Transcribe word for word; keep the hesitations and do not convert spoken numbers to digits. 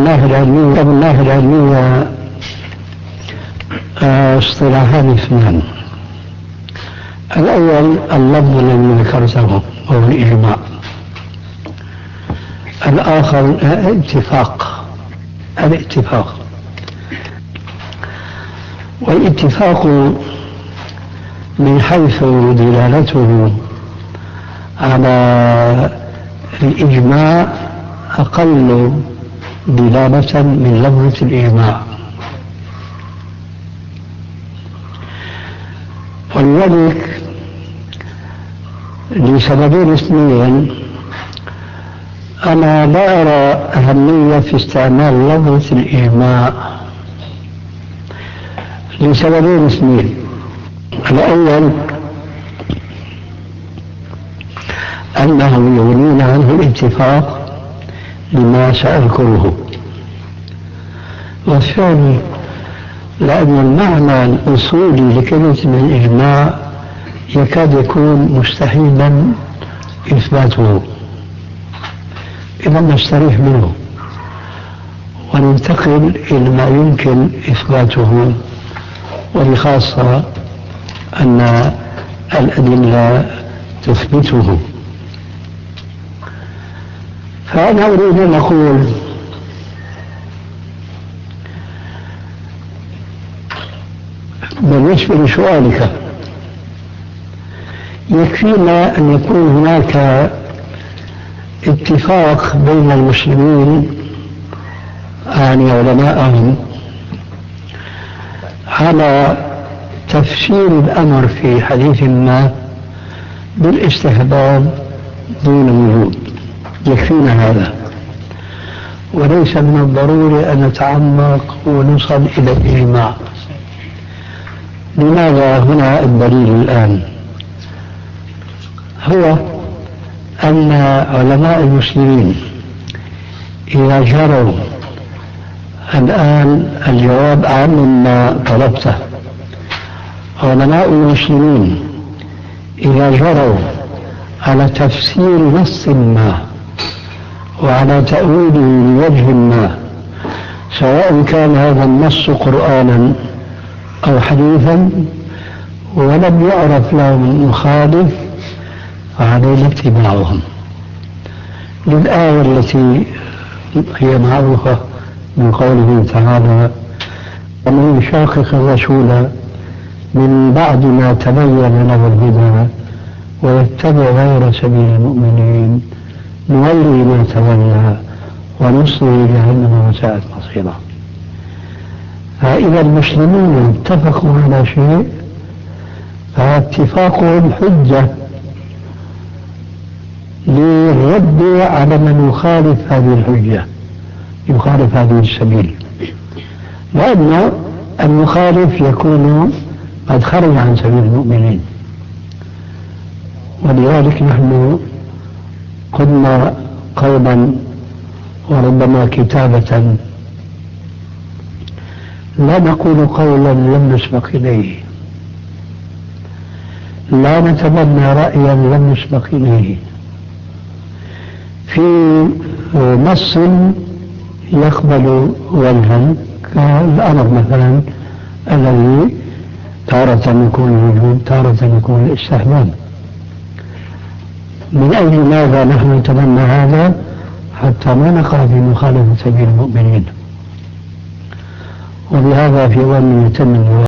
الناحية العلمية من الناحية العلمية اصطلاحان اثنان. الأول اللفظ الذي ذكرته وهو الإجماع، الآخر الاتفاق. الاتفاق والاتفاق من حيث دلالته على الإجماع أقل دلالة من لفظة الإجماع، ولذلك لسببين اثنين أنا لا أرى أهمية في استعمال لفظة الإجماع لسببين اثنين. الأول أنه يغنينا عنه الاتفاق لما سأذكره، والثاني لأن المعنى الأصولي لكلمة الإجماع يكاد يكون مستحيلا إثباته. إذا نستريح منه وننتقل إلى ما يمكن إثباته، وبخاصة أن الأدلة تثبته. فأنا أريد أن أقول بالنسبة لسؤالك يكفينا أن يكون هناك اتفاق بين المسلمين يعني علماءهم على تفسير الأمر في حديث ما بالاستحباب دون وجود. يكفينا هذا، وليس من الضروري أن نتعمق ونصل إلى الإجماع. لماذا هنا الدليل الآن؟ هو أن علماء المسلمين إذا جروا الآن الجواب عن ما طلبته، علماء المسلمين إذا جروا على تفسير نص ما وعلى تأويله بوجه ما، سواء كان هذا النص قرآنا أو حديثا، ولم يعرف لهم مخالف، فعلينا اتباعهم للآية التي هي معروفة من قوله تعالى: ومن يشاقق الرسول من بعد ما تبين له الهدى ويتبع غير سبيل المؤمنين نولي ما تولى ونصلي جهنم وساءت مصيرا. فإذا المسلمون اتفقوا على شيء فاتفاقهم حجة للرد على من يخالف هذه الحجة، يخالف هذه السبيل، لأن المخالف يكون قد خرج عن سبيل المؤمنين. ولذلك نحن قلنا قولا وربما كتابة: لا نقول قولا لم نسبق إليه، لا نتبنى رأيا لم نسبق إليه في نص يقبل وجها، كالأمر مثلا الذي تارة يكون الوجود تارة يكون الاستحباب. من أجل ماذا نحن نتبنى هذا؟ حتى ما نقع في مخالفة سبيل المؤمنين. وبهذا في ظن يتم